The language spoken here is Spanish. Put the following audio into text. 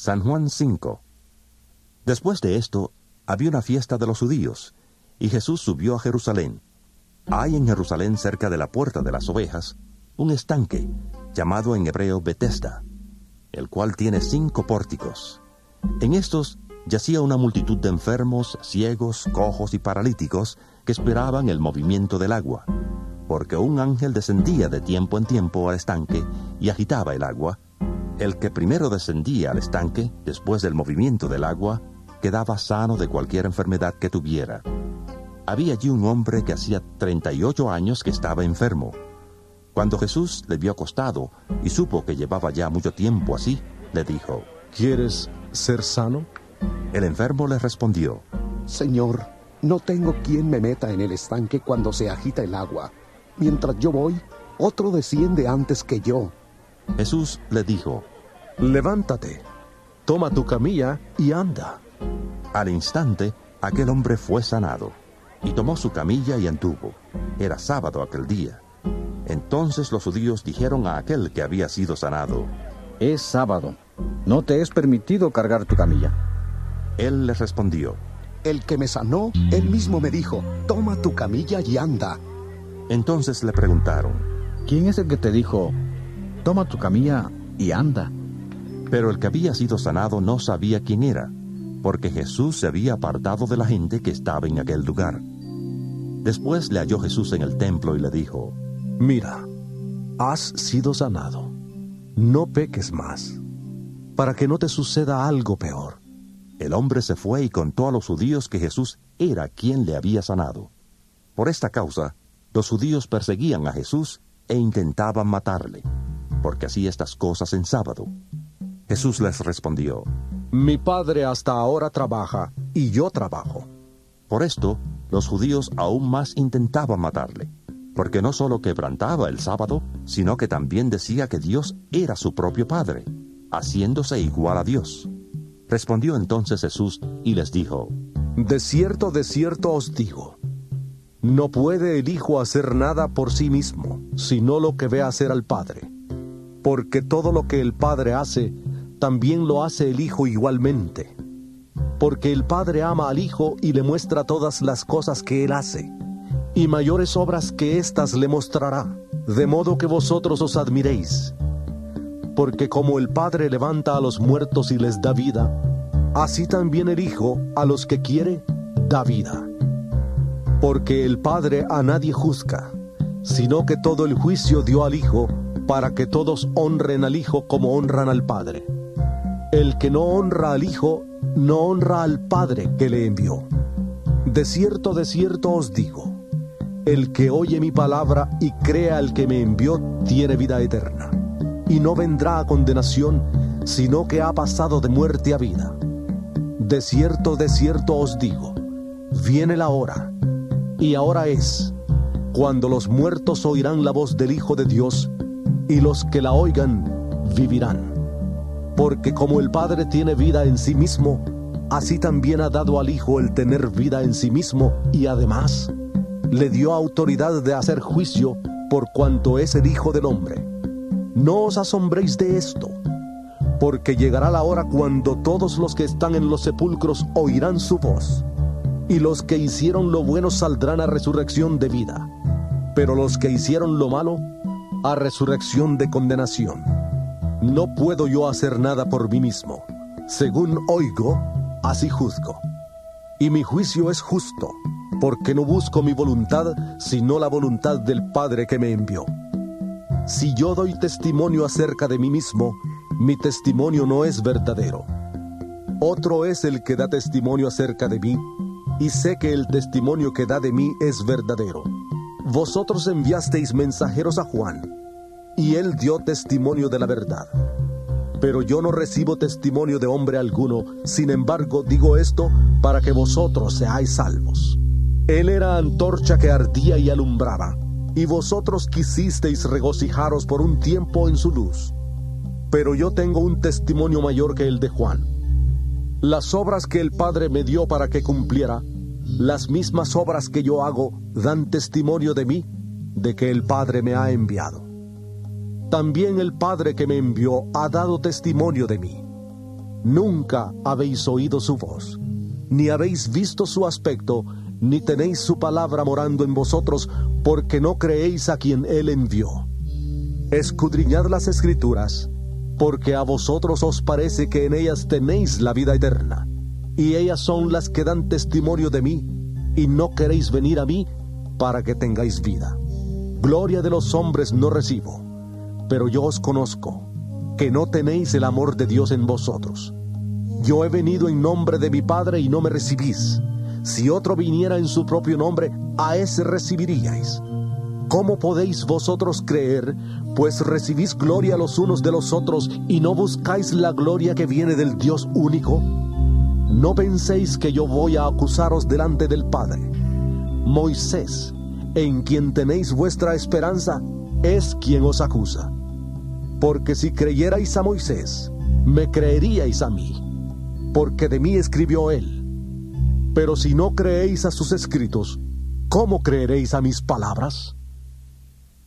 San Juan 5. Después de esto, había una fiesta de los judíos, y Jesús subió a Jerusalén. Hay en Jerusalén, cerca de la puerta de las ovejas, un estanque, llamado en hebreo Betesda, el cual tiene 5 pórticos. En estos yacía una multitud de enfermos, ciegos, cojos y paralíticos que esperaban el movimiento del agua, porque un ángel descendía de tiempo en tiempo al estanque y agitaba el agua. El que primero descendía al estanque, después del movimiento del agua, quedaba sano de cualquier enfermedad que tuviera. Había allí un hombre que hacía 38 años que estaba enfermo. Cuando Jesús le vio acostado y supo que llevaba ya mucho tiempo así, le dijo: ¿Quieres ser sano? El enfermo le respondió: Señor, no tengo quien me meta en el estanque cuando se agita el agua. Mientras yo voy, otro desciende antes que yo. Jesús le dijo: Levántate, toma tu camilla y anda. Al instante, aquel hombre fue sanado, y tomó su camilla y anduvo. Era sábado aquel día. Entonces los judíos dijeron a aquel que había sido sanado: Es sábado, no te es permitido cargar tu camilla. Él les respondió: El que me sanó, él mismo me dijo: toma tu camilla y anda. Entonces le preguntaron: ¿Quién es el que te dijo, toma tu camilla y anda? Pero el que había sido sanado no sabía quién era, porque Jesús se había apartado de la gente que estaba en aquel lugar. Después le halló Jesús en el templo y le dijo: Mira, has sido sanado. No peques más, para que no te suceda algo peor. El hombre se fue y contó a los judíos que Jesús era quien le había sanado. Por esta causa, los judíos perseguían a Jesús e intentaban matarle, porque hacía estas cosas en sábado. Jesús les respondió: Mi Padre hasta ahora trabaja, y yo trabajo. Por esto, los judíos aún más intentaban matarle, porque no solo quebrantaba el sábado, sino que también decía que Dios era su propio Padre, haciéndose igual a Dios. Respondió entonces Jesús y les dijo: de cierto os digo, no puede el Hijo hacer nada por sí mismo, sino lo que ve hacer al Padre. Porque todo lo que el Padre hace, también lo hace el Hijo igualmente. Porque el Padre ama al Hijo y le muestra todas las cosas que Él hace, y mayores obras que éstas le mostrará, de modo que vosotros os admiréis. Porque como el Padre levanta a los muertos y les da vida, así también el Hijo a los que quiere da vida. Porque el Padre a nadie juzga, sino que todo el juicio dio al Hijo, para que todos honren al Hijo como honran al Padre. El que no honra al Hijo, no honra al Padre que le envió. De cierto os digo, el que oye mi palabra y crea al que me envió, tiene vida eterna, y no vendrá a condenación, sino que ha pasado de muerte a vida. De cierto os digo, viene la hora, y ahora es, cuando los muertos oirán la voz del Hijo de Dios, y los que la oigan vivirán. Porque como el Padre tiene vida en sí mismo, así también ha dado al Hijo el tener vida en sí mismo, y además le dio autoridad de hacer juicio por cuanto es el Hijo del Hombre. No os asombréis de esto, porque llegará la hora cuando todos los que están en los sepulcros oirán su voz, y los que hicieron lo bueno saldrán a resurrección de vida, pero los que hicieron lo malo, a resurrección de condenación. No puedo yo hacer nada por mí mismo. Según oigo, así juzgo. Y mi juicio es justo, porque no busco mi voluntad, sino la voluntad del Padre que me envió. Si yo doy testimonio acerca de mí mismo, mi testimonio no es verdadero. Otro es el que da testimonio acerca de mí, y sé que el testimonio que da de mí es verdadero. Vosotros enviasteis mensajeros a Juan, y él dio testimonio de la verdad. Pero yo no recibo testimonio de hombre alguno, sin embargo digo esto para que vosotros seáis salvos. Él era antorcha que ardía y alumbraba, y vosotros quisisteis regocijaros por un tiempo en su luz. Pero yo tengo un testimonio mayor que el de Juan. Las obras que el Padre me dio para que cumpliera, las mismas obras que yo hago, dan testimonio de mí, de que el Padre me ha enviado. También el Padre que me envió ha dado testimonio de mí. Nunca habéis oído su voz, ni habéis visto su aspecto, ni tenéis su palabra morando en vosotros, porque no creéis a quien él envió. Escudriñad las Escrituras, porque a vosotros os parece que en ellas tenéis la vida eterna, y ellas son las que dan testimonio de mí, y no queréis venir a mí para que tengáis vida. Gloria de los hombres no recibo, pero yo os conozco, que no tenéis el amor de Dios en vosotros. Yo he venido en nombre de mi Padre y no me recibís. Si otro viniera en su propio nombre, a ese recibiríais. ¿Cómo podéis vosotros creer, pues recibís gloria los unos de los otros y no buscáis la gloria que viene del Dios único? No penséis que yo voy a acusaros delante del Padre. Moisés, en quien tenéis vuestra esperanza, es quien os acusa. Porque si creyerais a Moisés, me creeríais a mí, porque de mí escribió él. Pero si no creéis a sus escritos, ¿cómo creeréis a mis palabras?